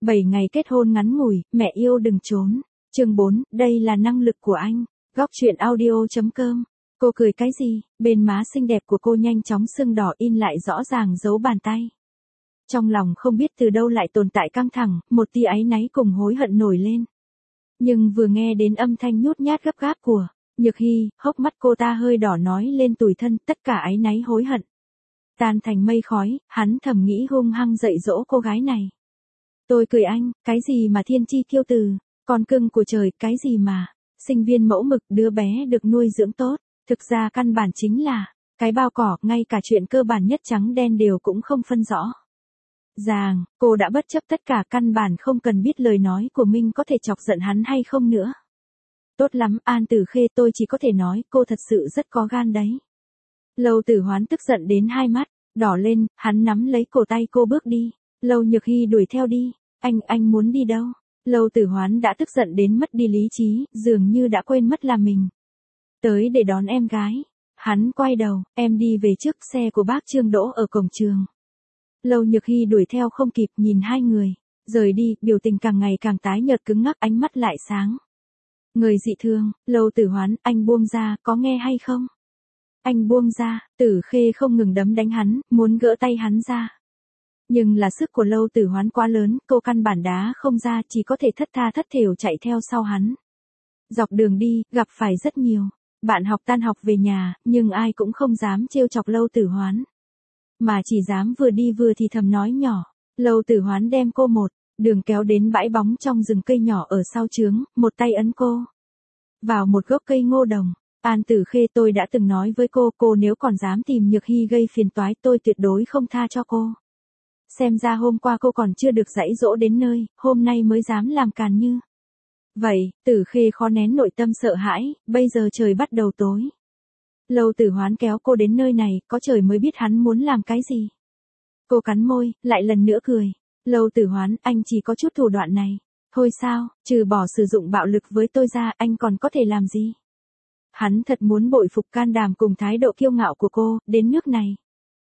7 ngày kết hôn ngắn ngủi, mẹ yêu đừng trốn. Chương 4, đây là năng lực của anh. Góc truyện audio.com. Cô cười cái gì? Bên má xinh đẹp của cô nhanh chóng sưng đỏ in lại rõ ràng dấu bàn tay. Trong lòng không biết từ đâu lại tồn tại căng thẳng, một tia áy náy cùng hối hận nổi lên. Nhưng vừa nghe đến âm thanh nhút nhát gấp gáp của Nhược Hy, hốc mắt cô ta hơi đỏ nói lên tủi thân, tất cả áy náy hối hận tan thành mây khói, hắn thầm nghĩ hung hăng dạy dỗ cô gái này. Tôi cười anh, cái gì mà thiên chi kiêu từ, con cưng của trời, cái gì mà sinh viên mẫu mực, đứa bé được nuôi dưỡng tốt, thực ra căn bản chính là cái bao cỏ, ngay cả chuyện cơ bản nhất trắng đen đều cũng không phân rõ ràng. Cô đã bất chấp tất cả, căn bản không cần biết lời nói của mình có thể chọc giận hắn hay không nữa. Tốt lắm, An Tử Khê, tôi chỉ có thể nói cô thật sự rất có gan đấy. Lâu Tử Hoán tức giận đến hai mắt đỏ lên, hắn nắm lấy cổ tay cô bước đi. Lâu Nhược Hy đuổi theo đi. Anh muốn đi đâu? Lâu Tử Hoán đã tức giận đến mất đi lý trí, dường như đã quên mất là mình tới để đón em gái. Hắn quay đầu, em đi về trước, xe của bác Trương đỗ ở cổng trường. Lâu Nhược Hy đuổi theo không kịp, nhìn hai người rời đi, biểu tình càng ngày càng tái nhợt cứng ngắc, ánh mắt lại sáng người dị thường. Lâu Tử Hoán, anh buông ra, có nghe hay không? Anh buông ra. Tử Khê không ngừng đấm đánh hắn, muốn gỡ tay hắn ra. Nhưng là sức của Lâu Tử Hoán quá lớn, cô căn bản đá không ra, chỉ có thể thất tha thất thểu chạy theo sau hắn. Dọc đường đi, gặp phải rất nhiều bạn học tan học về nhà, nhưng ai cũng không dám trêu chọc Lâu Tử Hoán, mà chỉ dám vừa đi vừa thì thầm nói nhỏ. Lâu Tử Hoán đem cô một đường kéo đến bãi bóng trong rừng cây nhỏ ở sau trướng, một tay ấn cô vào một gốc cây ngô đồng. An Tử Khê, tôi đã từng nói với cô nếu còn dám tìm Nhược Hy gây phiền toái, tôi tuyệt đối không tha cho cô. Xem ra hôm qua cô còn chưa được dạy dỗ đến nơi, hôm nay mới dám làm càn như vậy. Tử Khê khó nén nội tâm sợ hãi, bây giờ trời bắt đầu tối. Lâu Tử Hoán kéo cô đến nơi này, có trời mới biết hắn muốn làm cái gì. Cô cắn môi, lại lần nữa cười. Lâu Tử Hoán, anh chỉ có chút thủ đoạn này thôi sao? Trừ bỏ sử dụng bạo lực với tôi ra, anh còn có thể làm gì? Hắn thật muốn bội phục can đảm cùng thái độ kiêu ngạo của cô, đến nước này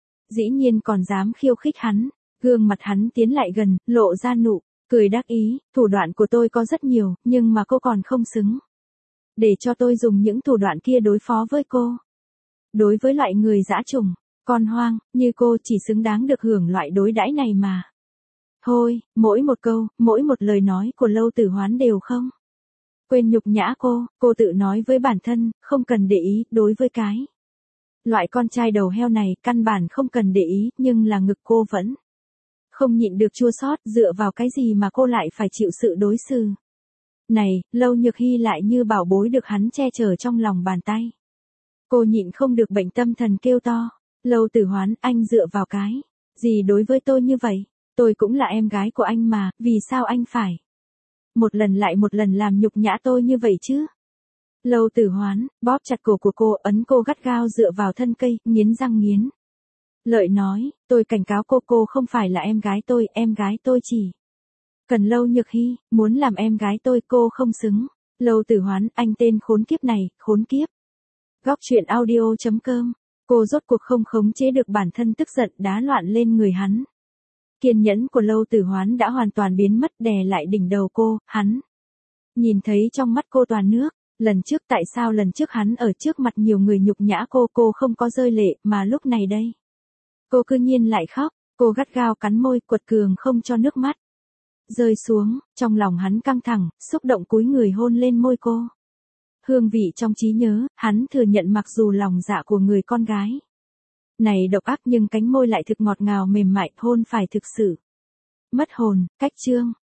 dĩ nhiên còn dám khiêu khích hắn. Gương mặt hắn tiến lại gần, lộ ra nụ cười đắc ý. Thủ đoạn của tôi có rất nhiều, nhưng mà cô còn không xứng để cho tôi dùng những thủ đoạn kia đối phó với cô. Đối với loại người dã chủng, con hoang như cô, chỉ xứng đáng được hưởng loại đối đãi này mà thôi. Mỗi một câu, mỗi một lời nói của Lâu Tử Hoán đều không quên nhục nhã cô tự nói với bản thân, không cần để ý, đối với cái loại con trai đầu heo này, căn bản không cần để ý, nhưng là ngực cô vẫn không nhịn được chua xót. Dựa vào cái gì mà cô lại phải chịu sự đối xử này? Lâu Nhược Hy lại như bảo bối được hắn che chở trong lòng bàn tay. Cô nhịn không được bệnh tâm thần kêu to. Lâu Tử Hoán, anh dựa vào cái gì đối với tôi như vậy? Tôi cũng là em gái của anh mà, vì sao anh phải một lần lại một lần làm nhục nhã tôi như vậy chứ? Lâu Tử Hoán bóp chặt cổ của cô, ấn cô gắt gao dựa vào thân cây, nghiến răng nghiến lợi nói, tôi cảnh cáo cô không phải là em gái tôi chỉ cần Lâu Nhược Hy, muốn làm em gái tôi, cô không xứng. Lâu Tử Hoán, anh tên khốn kiếp này, khốn kiếp. Góc truyện audio.com. Cô rốt cuộc không khống chế được bản thân, tức giận đá loạn lên người hắn. Kiên nhẫn của Lâu Tử Hoán đã hoàn toàn biến mất, đè lại đỉnh đầu cô. Hắn nhìn thấy trong mắt cô toàn nước. Lần trước, tại sao lần trước hắn ở trước mặt nhiều người nhục nhã cô không có rơi lệ, mà lúc này đây cô cư nhiên lại khóc. Cô gắt gao cắn môi, quật cường không cho nước mắt rơi xuống. Trong lòng hắn căng thẳng, xúc động cúi người hôn lên môi cô. Hương vị trong trí nhớ, hắn thừa nhận mặc dù lòng dạ của người con gái này độc ác, nhưng cánh môi lại thực ngọt ngào mềm mại, hôn phải thực sự mất hồn. Cách chương